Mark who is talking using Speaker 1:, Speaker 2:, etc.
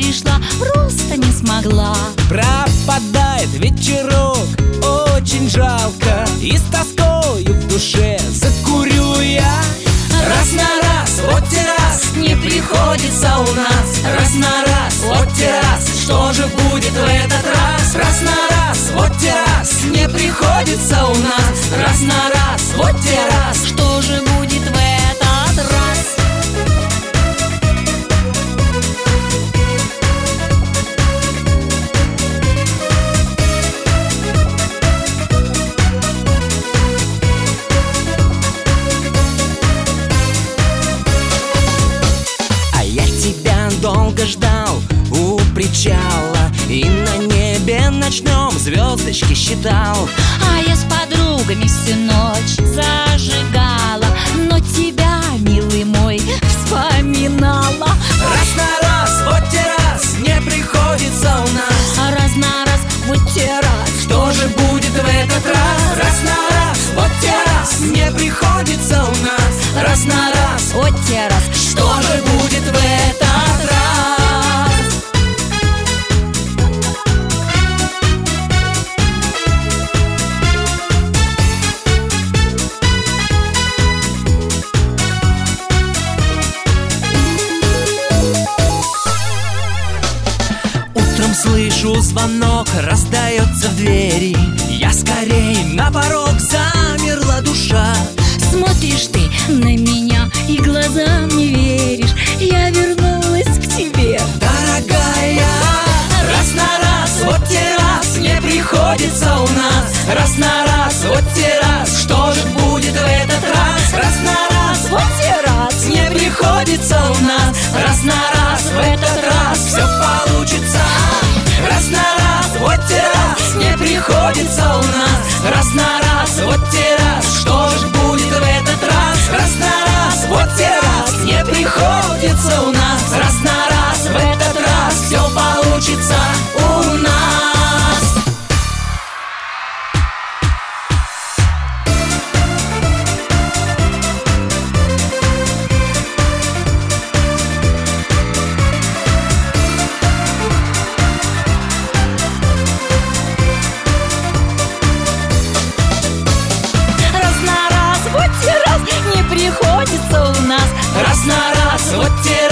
Speaker 1: пришла, просто не смогла.
Speaker 2: Пропадает вечерок, очень жалко, и с тоскою в душе закурю я. Раз на раз, вот те раз, не приходится у нас. Раз на раз, вот те раз, что же будет в этот раз? Раз на раз, вот те раз, не приходится у нас. Раз на раз, вот те раз,
Speaker 1: Что же будет в этот раз?
Speaker 2: а я тебя долго ждал у причала, и на небе ночном звездочки считал.
Speaker 1: А я с подругами всю ночь зажигала, но тебя, милый мой, вспоминала.
Speaker 2: Раз на раз, вот те раз, не приходится у нас.
Speaker 1: А раз на раз, вот те раз,
Speaker 2: Что же будет в этот раз? Раз на раз, вот те раз, не приходится у нас. Раз на раз,
Speaker 1: вот те раз.
Speaker 2: что же будет в этот раз? Утром слышу звонок, раздается в двери. Я скорей на порог, замерла душа.
Speaker 1: Смотришь ты на меня и глазам не веришь. Я вернулась к тебе,
Speaker 2: Дорогая, раз на раз, вот те раз, не приходится у нас. Раз на раз, вот те раз, что же будет в этот раз? Раз на раз, вот те раз, не приходится у нас. Раз на раз, в этот раз, все получится. Раз на раз, вот те раз, не приходится у нас. Раз на раз, вот те раз, что же будет в этот раз? Раз на раз, вот те раз, не приходится у нас. Раз на раз, в этот раз, все получится у нас.
Speaker 1: раз на раз, вот те раз, не приходится у нас.
Speaker 2: Раз на раз, вот те